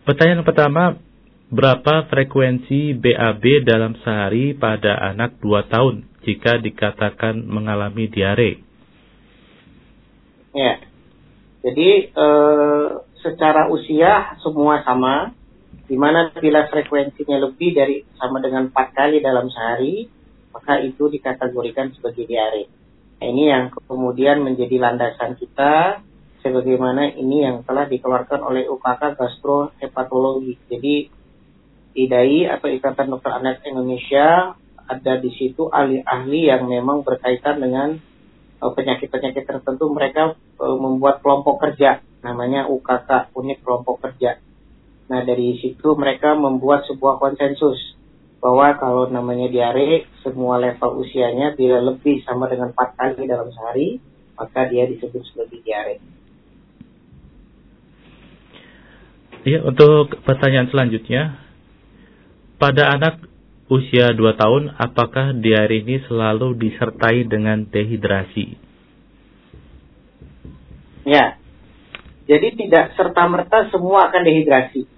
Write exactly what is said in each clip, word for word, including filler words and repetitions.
Pertanyaan pertama, berapa frekuensi B A B dalam sehari pada anak dua tahun jika dikatakan mengalami diare? Ya, jadi eh, secara usia semua sama, di mana bila frekuensinya lebih dari sama dengan empat kali dalam sehari, maka itu dikategorikan sebagai diare. Nah, ini yang kemudian menjadi landasan kita, sebagaimana ini yang telah dikeluarkan oleh U K K Gastrohepatologi. Jadi I D A I atau Ikatan Dokter Anak Indonesia ada di situ ahli-ahli yang memang berkaitan dengan uh, penyakit-penyakit tertentu. Mereka uh, membuat kelompok kerja, namanya U K K, unit kelompok kerja. Nah, dari situ mereka membuat sebuah konsensus bahwa kalau namanya diare, semua level usianya bila lebih sama dengan empat kali dalam sehari, maka dia disebut sebagai diare. Ya, untuk pertanyaan selanjutnya, pada anak usia dua tahun, apakah diare ini selalu disertai dengan dehidrasi? Ya, jadi tidak serta-merta semua akan dehidrasi.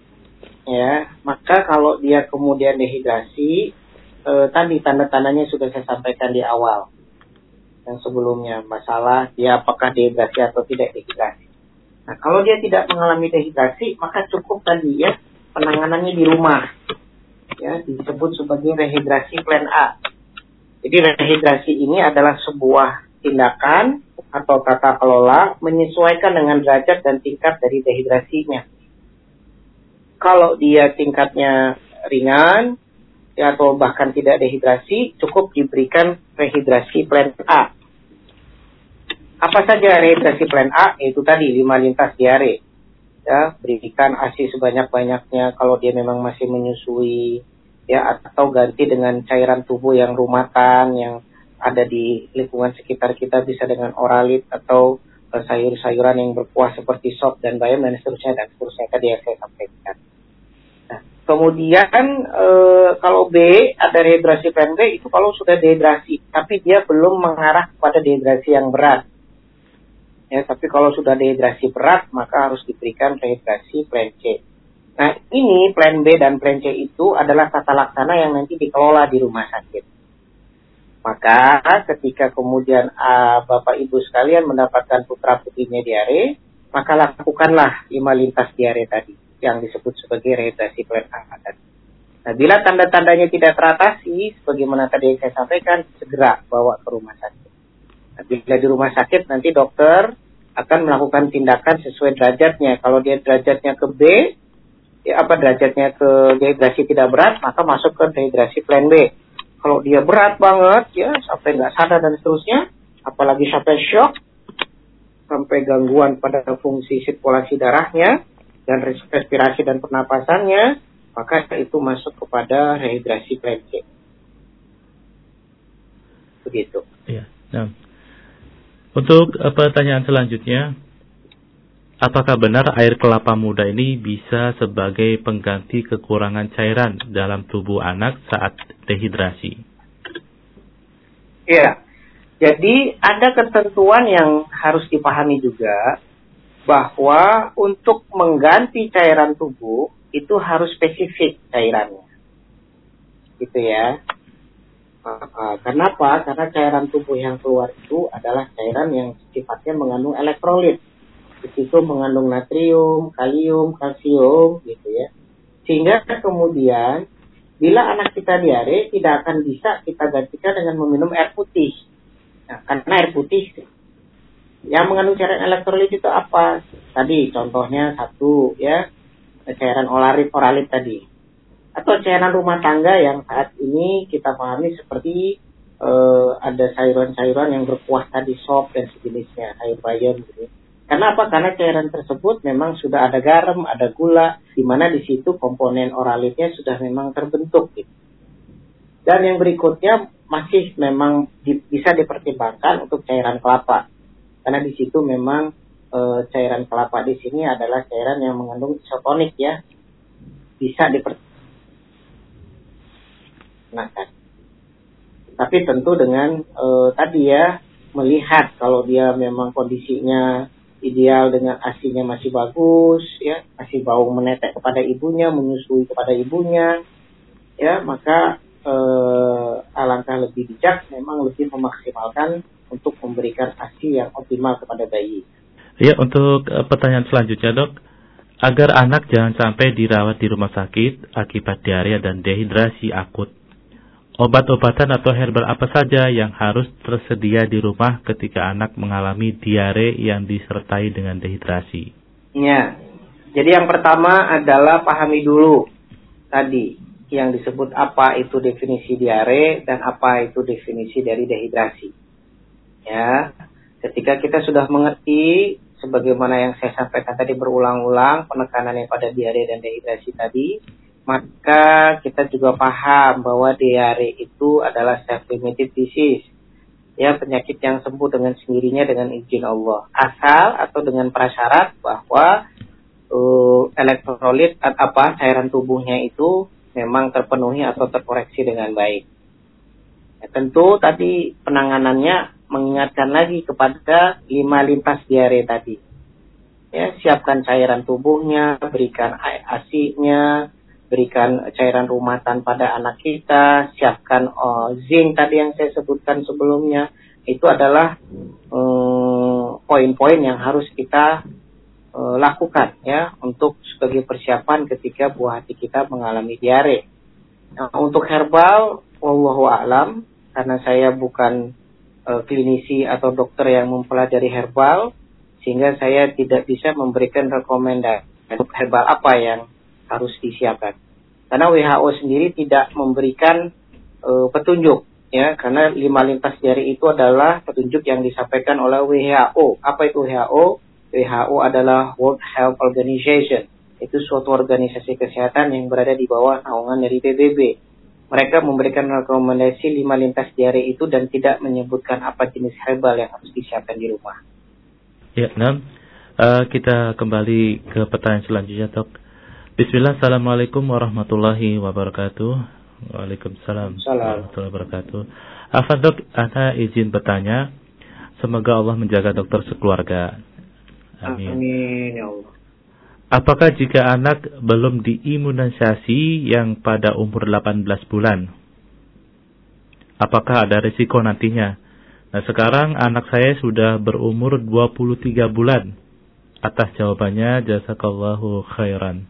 Ya, maka kalau dia kemudian dehidrasi, eh, tadi tanda-tandanya sudah saya sampaikan di awal yang sebelumnya, masalah dia apakah dehidrasi atau tidak dehidrasi. Nah, kalau dia tidak mengalami dehidrasi, maka cukup tadi ya penanganannya di rumah. Ya, disebut sebagai rehidrasi plan A. Jadi rehidrasi ini adalah sebuah tindakan atau tata kelola menyesuaikan dengan derajat dan tingkat dari dehidrasinya. Kalau dia tingkatnya ringan ya, atau bahkan tidak dehidrasi, cukup diberikan rehidrasi plan A. Apa saja rehidrasi plan A? Itu tadi lima lintas diare. Ya, berikan A S I sebanyak-banyaknya kalau dia memang masih menyusui, ya, atau ganti dengan cairan tubuh yang rumatan yang ada di lingkungan sekitar kita, bisa dengan oralit atau uh, sayur-sayuran yang berkuah seperti sop dan bayam dan seterusnya dan seterusnya tadi yang saya sampaikan. Nah, kemudian uh, kalau B ada rehidrasi plan B, itu kalau sudah dehidrasi tapi dia belum mengarah kepada dehidrasi yang berat. Ya, tapi kalau sudah dehidrasi berat, maka harus diberikan rehidrasi plan C. Nah, ini plan B dan plan C itu adalah tata laksana yang nanti dikelola di rumah sakit. Maka ketika kemudian uh, Bapak Ibu sekalian mendapatkan putra putrinya diare, maka lakukanlah lima lintas diare tadi, yang disebut sebagai rehidrasi plan A tadi. Nah, bila tanda-tandanya tidak teratasi, sebagaimana tadi yang saya sampaikan, segera bawa ke rumah sakit. Bila di rumah sakit, nanti dokter akan melakukan tindakan sesuai derajatnya. Kalau dia derajatnya ke B, ya apa derajatnya ke dehidrasi tidak berat, maka masuk ke dehidrasi plan B. Kalau dia berat banget, ya sampai nggak sadar dan seterusnya, apalagi sampai shock, sampai gangguan pada fungsi sirkulasi darahnya dan respirasi dan pernapasannya, maka itu masuk kepada rehidrasi plan C. Begitu. Ya. Nah. Untuk uh, pertanyaan selanjutnya, apakah benar air kelapa muda ini bisa sebagai pengganti kekurangan cairan dalam tubuh anak saat dehidrasi? Ya, jadi ada ketentuan yang harus dipahami juga, bahwa untuk mengganti cairan tubuh itu harus spesifik cairannya. Gitu ya. Uh, kenapa? Karena cairan tubuh yang keluar itu adalah cairan yang sifatnya mengandung elektrolit. Di situ mengandung natrium, kalium, kalsium, gitu ya. Sehingga kemudian bila anak kita diare, tidak akan bisa kita gantikan dengan meminum air putih. Nah, karena air putih yang mengandung cairan elektrolit itu apa? Tadi contohnya satu ya, cairan oralit, oralit tadi. Atau cairan rumah tangga yang saat ini kita pahami seperti uh, ada sayuran-sayuran yang berkuah tadi, sop dan sejenisnya, sayur bayam gitu. Karena apa? Karena cairan tersebut memang sudah ada garam, ada gula, di mana di situ komponen oralitnya sudah memang terbentuk gitu. Dan yang berikutnya masih memang di, bisa dipertimbangkan untuk cairan kelapa. Karena di situ memang uh, cairan kelapa di sini adalah cairan yang mengandung isotonik ya. Bisa dipertimbangkan. Nah, kan. Tapi tentu dengan e, tadi ya, melihat kalau dia memang kondisinya ideal dengan asinya masih bagus, ya, masih bau menetek kepada ibunya, menyusui kepada ibunya, ya, maka eh, alangkah lebih bijak memang lebih memaksimalkan untuk memberikan asi yang optimal kepada bayi. Ya, untuk uh, pertanyaan selanjutnya, Dok, agar anak jangan sampai dirawat di rumah sakit akibat diare dan dehidrasi akut, obat-obatan atau herbal apa saja yang harus tersedia di rumah ketika anak mengalami diare yang disertai dengan dehidrasi? Ya, jadi yang pertama adalah pahami dulu tadi yang disebut apa itu definisi diare dan apa itu definisi dari dehidrasi. Ya, ketika kita sudah mengerti sebagaimana yang saya sampaikan tadi berulang-ulang penekanannya pada diare dan dehidrasi tadi, maka kita juga paham bahwa diare itu adalah self-limited disease, ya, penyakit yang sembuh dengan sendirinya dengan izin Allah, asal atau dengan prasyarat bahwa uh, elektrolit atau apa cairan tubuhnya itu memang terpenuhi atau terkoreksi dengan baik. Ya, tentu tadi penanganannya mengingatkan lagi kepada lima lintas diare tadi. Ya, siapkan cairan tubuhnya, berikan asinya, berikan cairan rumatan pada anak kita, siapkan oh, zinc tadi yang saya sebutkan sebelumnya. Itu adalah um, poin-poin yang harus kita uh, lakukan, ya, untuk sebagai persiapan ketika buah hati kita mengalami diare. Nah, untuk herbal, wallahu a'lam, karena saya bukan uh, klinisi atau dokter yang mempelajari herbal, sehingga saya tidak bisa memberikan rekomendasi untuk herbal apa yang harus disiapkan. Karena W H O sendiri tidak memberikan uh, petunjuk, ya, karena lima lintas diare itu adalah petunjuk yang disampaikan oleh W H O. Apa itu W H O? W H O adalah World Health Organization. Itu suatu organisasi kesehatan yang berada di bawah naungan dari P B B. Mereka memberikan rekomendasi lima lintas diare itu dan tidak menyebutkan apa jenis herbal yang harus disiapkan di rumah. Ya, nah, uh, kita kembali ke pertanyaan selanjutnya, Dok. Bismillah, Assalamualaikum warahmatullahi wabarakatuh. Waalaikumsalam warahmatullahi wabarakatuh. Afan, Dok, ana izin bertanya. Semoga Allah menjaga dokter sekeluarga. Amin. Amin, ya Allah. Apakah jika anak belum diimunisasi yang pada umur delapan belas bulan, apakah ada risiko nantinya? Nah, sekarang anak saya sudah berumur dua puluh tiga bulan. Atas jawabannya, jazakallahu khairan.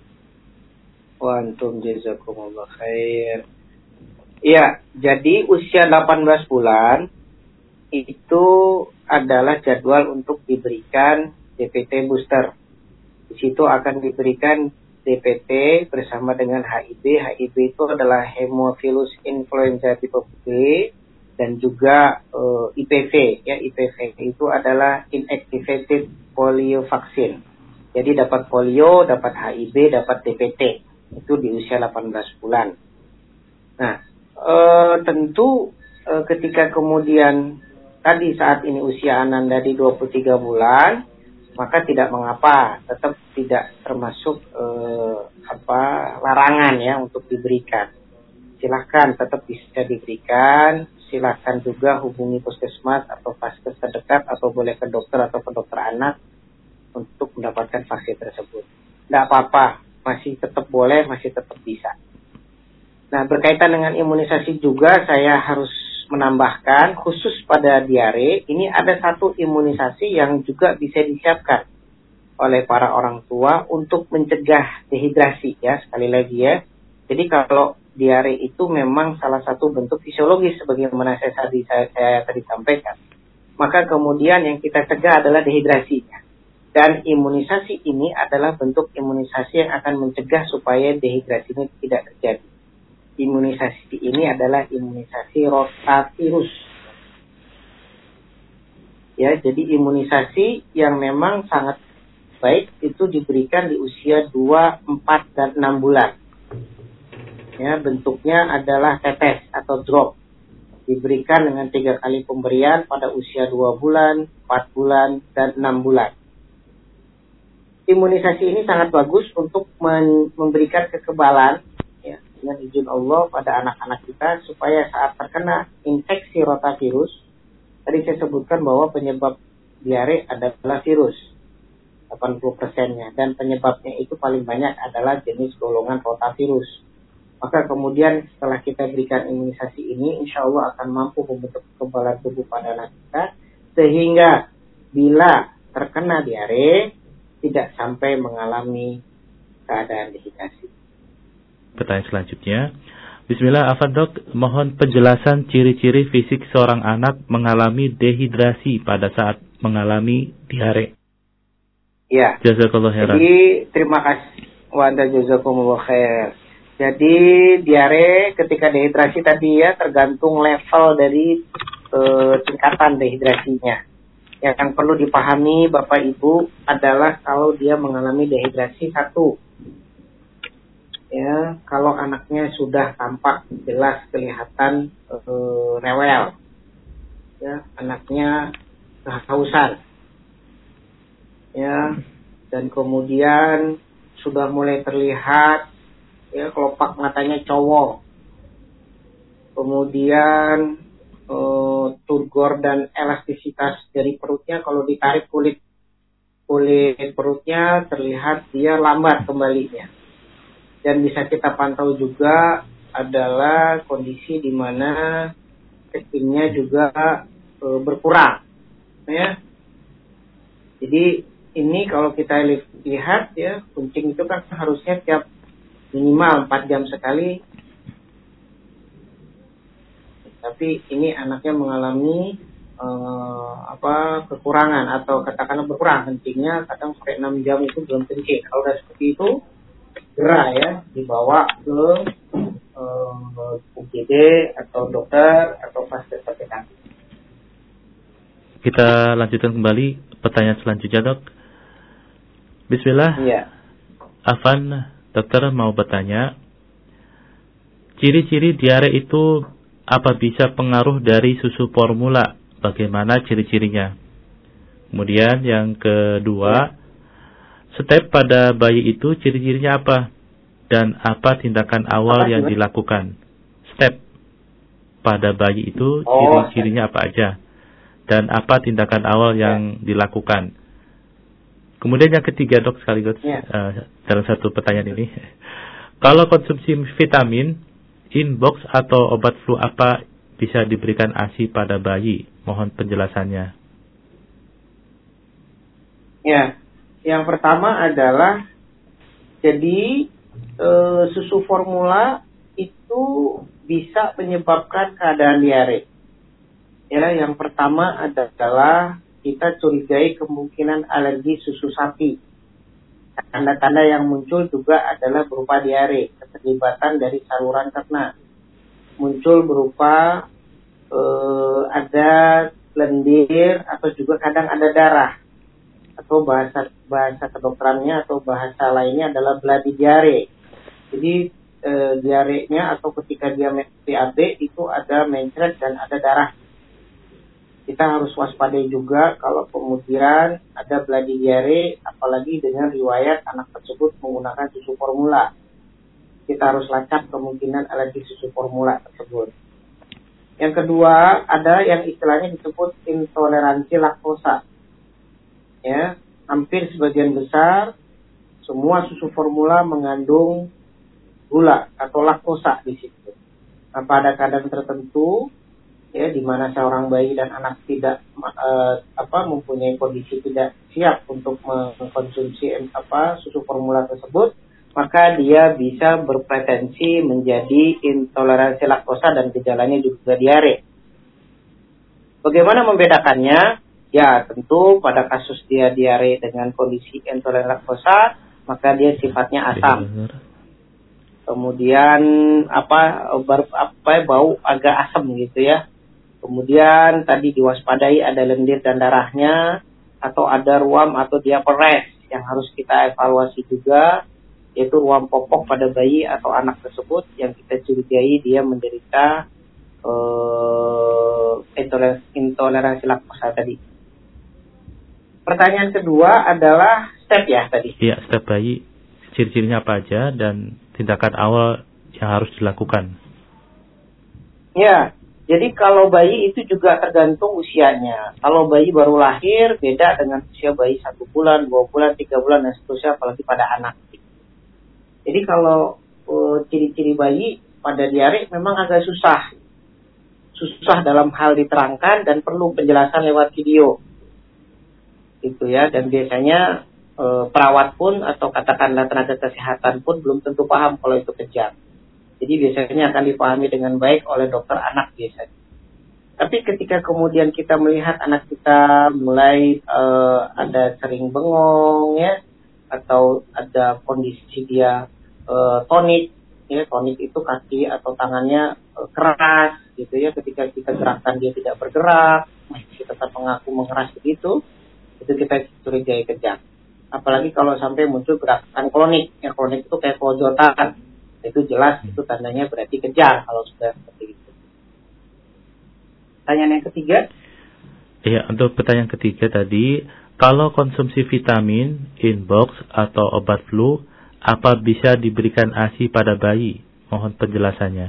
Wa antum jazakumullah khair. Iya, jadi usia delapan belas bulan itu adalah jadwal untuk diberikan D P T booster. Di situ akan diberikan D P T bersama dengan H I V. H I V itu adalah Haemophilus influenza type B dan juga uh, I P V. Ya, I P V itu adalah inactivated polio vaccine. Jadi dapat polio, dapat H I V, dapat D P T. Itu di usia delapan belas bulan. Nah, uh, tentu uh, ketika kemudian tadi saat ini usia Ananda di dua puluh tiga bulan, maka tidak mengapa, tetap tidak termasuk eh, apa larangan ya untuk diberikan. Silahkan tetap bisa diberikan, silahkan juga hubungi puskesmas atau vaskes terdekat atau boleh ke dokter atau ke dokter anak untuk mendapatkan vaksin tersebut. Tidak apa-apa, masih tetap boleh, masih tetap bisa. Nah, berkaitan dengan imunisasi juga saya harus menambahkan khusus pada diare ini ada satu imunisasi yang juga bisa disiapkan oleh para orang tua untuk mencegah dehidrasi ya, sekali lagi ya. Jadi kalau diare itu memang salah satu bentuk fisiologis sebagaimana saya tadi saya, saya tadi sampaikan. Maka kemudian yang kita cegah adalah dehidrasinya. Dan imunisasi ini adalah bentuk imunisasi yang akan mencegah supaya dehidrasi ini tidak terjadi. Imunisasi ini adalah imunisasi rotavirus. Ya, jadi imunisasi yang memang sangat baik itu diberikan di usia dua, empat, dan enam bulan. Ya, bentuknya adalah tetes atau drop. Diberikan dengan tiga kali pemberian pada usia dua bulan, empat bulan, dan enam bulan. Imunisasi ini sangat bagus untuk memberikan kekebalan dengan izin Allah pada anak-anak kita supaya saat terkena infeksi rotavirus, tadi saya sebutkan bahwa penyebab diare adalah virus, delapan puluh persennya, dan penyebabnya itu paling banyak adalah jenis golongan rotavirus. Maka kemudian setelah kita berikan imunisasi ini, insya Allah akan mampu membentuk kekebalan tubuh pada anak kita, sehingga bila terkena diare tidak sampai mengalami keadaan dehidrasi. Pertanyaan selanjutnya, Bismillah, Afan Dok, mohon penjelasan ciri-ciri fisik seorang anak mengalami dehidrasi pada saat mengalami diare. Ya. Jazakallah khairan. Jadi terima kasih. Wa anta jazakumullah khair. Jadi diare ketika dehidrasi tadi ya tergantung level dari uh, tingkatan dehidrasinya. Yang perlu dipahami Bapak Ibu adalah kalau dia mengalami dehidrasi satu, ya kalau anaknya sudah tampak jelas kelihatan uh, rewel, ya anaknya kehausan, ya dan kemudian sudah mulai terlihat ya kelopak matanya cowok, kemudian Uh, turgor dan elastisitas dari perutnya, kalau ditarik kulit kulit perutnya terlihat dia lambat kembalinya. Dan bisa kita pantau juga adalah kondisi di mana kencingnya juga uh, berkurang, ya. Jadi ini kalau kita lihat ya, kencing itu kan harusnya tiap minimal empat jam sekali. Tapi ini anaknya mengalami uh, apa kekurangan atau katakanlah berkurang kencingnya, kadang sampai enam jam itu belum kencing. Kalau udah seperti itu segera ya dibawa ke uh, U G D atau dokter atau fasilitas kesehatan. Kita lanjutkan kembali pertanyaan selanjutnya, Dok. Bismillah. Iya. Afan, dokter mau bertanya, ciri-ciri diare itu apa bisa pengaruh dari susu formula? Bagaimana ciri-cirinya? Kemudian yang kedua, step pada bayi itu ciri-cirinya apa? Dan apa tindakan awal apa yang juga? dilakukan? Step pada bayi itu ciri-cirinya apa aja? Dan apa tindakan awal yang ya. dilakukan? Kemudian yang ketiga, Dok, sekaligus ya. uh, dalam satu pertanyaan ini. Kalau konsumsi vitamin, inbox atau obat flu apa bisa diberikan A S I pada bayi? Mohon penjelasannya. Ya, yang pertama adalah jadi e, susu formula itu bisa menyebabkan keadaan diare. Ya, yang pertama adalah kita curigai kemungkinan alergi susu sapi. Tanda-tanda yang muncul juga adalah berupa diare, keterlibatan dari saluran cerna. Muncul berupa eh, ada lendir atau juga kadang ada darah. Atau bahasa bahasa kedokterannya atau bahasa lainnya adalah bloody diare. Jadi eh, diarenya atau ketika dia P A B itu ada mencret dan ada darah. Kita harus waspadai juga kalau kemudian ada bloody diare, apalagi dengan riwayat anak tersebut menggunakan susu formula. Kita harus lacak kemungkinan alergi susu formula tersebut. Yang kedua, ada yang istilahnya disebut intoleransi laktosa. Ya, hampir sebagian besar semua susu formula mengandung gula atau laktosa di situ. Nah, pada keadaan tertentu, ya, di mana seorang bayi dan anak tidak uh, apa mempunyai kondisi tidak siap untuk mengkonsumsi apa susu formula tersebut, maka dia bisa berpotensi menjadi intoleransi laktosa dan gejalanya juga diare. Bagaimana membedakannya? Ya, tentu pada kasus dia diare dengan kondisi intoleransi laktosa, maka dia sifatnya asam. Kemudian apa bar, apa bau agak asam gitu ya. Kemudian tadi diwaspadai ada lendir dan darahnya, atau ada ruam atau diapores yang harus kita evaluasi juga, yaitu ruam popok pada bayi atau anak tersebut yang kita curigai dia menderita uh, intoleransi, intoleransi laktosa tadi. Pertanyaan kedua adalah step ya tadi. Iya, step bayi, ciri-cirinya apa aja dan tindakan awal yang harus dilakukan. Ya. Jadi kalau bayi itu juga tergantung usianya. Kalau bayi baru lahir beda dengan usia bayi satu bulan, dua bulan, tiga bulan dan seterusnya, apalagi pada anak. Jadi kalau uh, ciri-ciri bayi pada diare memang agak susah, susah dalam hal diterangkan dan perlu penjelasan lewat video, gitu ya. Dan biasanya uh, perawat pun atau katakanlah tenaga kesehatan pun belum tentu paham kalau itu kejang. Jadi biasanya akan dipahami dengan baik oleh dokter anak biasanya. Tapi ketika kemudian kita melihat anak kita mulai uh, ada sering bengong ya, atau ada kondisi dia uh, tonik, ya tonik itu kaki atau tangannya uh, keras, gitu ya. Ketika kita gerakkan dia tidak bergerak, masih tetap mengaku mengeras begitu, itu kita curigai kejang. Apalagi kalau sampai muncul gerakan klonik, ya klonik itu kayak kelojotan. Itu jelas, itu tandanya berarti kejang kalau sudah seperti itu. Pertanyaan yang ketiga. Iya, untuk pertanyaan ketiga tadi, kalau konsumsi vitamin, inbox, atau obat flu, apa bisa diberikan A S I pada bayi? Mohon penjelasannya.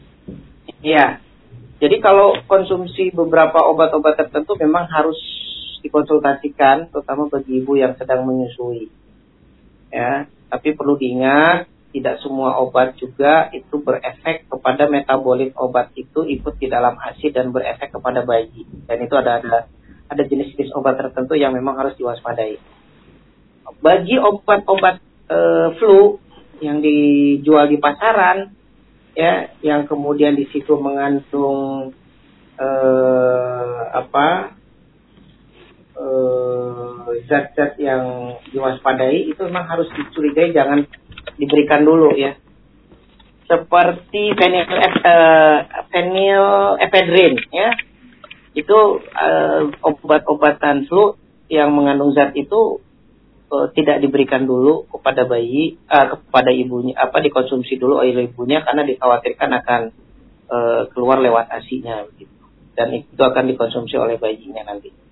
Iya, jadi kalau konsumsi beberapa obat-obat tertentu memang harus dikonsultasikan, terutama bagi ibu yang sedang menyusui. Ya, tapi perlu diingat, tidak semua obat juga itu berefek kepada metabolit obat itu ikut di dalam A S I dan berefek kepada bayi. Dan itu ada ada ada jenis-jenis obat tertentu yang memang harus diwaspadai. Bagi obat-obat e, flu yang dijual di pasaran, ya, yang kemudian di situ mengandung e, apa e, zat-zat yang diwaspadai, itu memang harus dicurigai, jangan diberikan dulu ya. Seperti fenil, uh, fenilefedrin ya. Itu uh, obat-obatan flu yang mengandung zat itu uh, tidak diberikan dulu kepada bayi, uh, kepada ibunya, apa dikonsumsi dulu oleh ibunya karena dikhawatirkan akan uh, keluar lewat A S I-nya begitu. Dan itu akan dikonsumsi oleh bayinya nanti.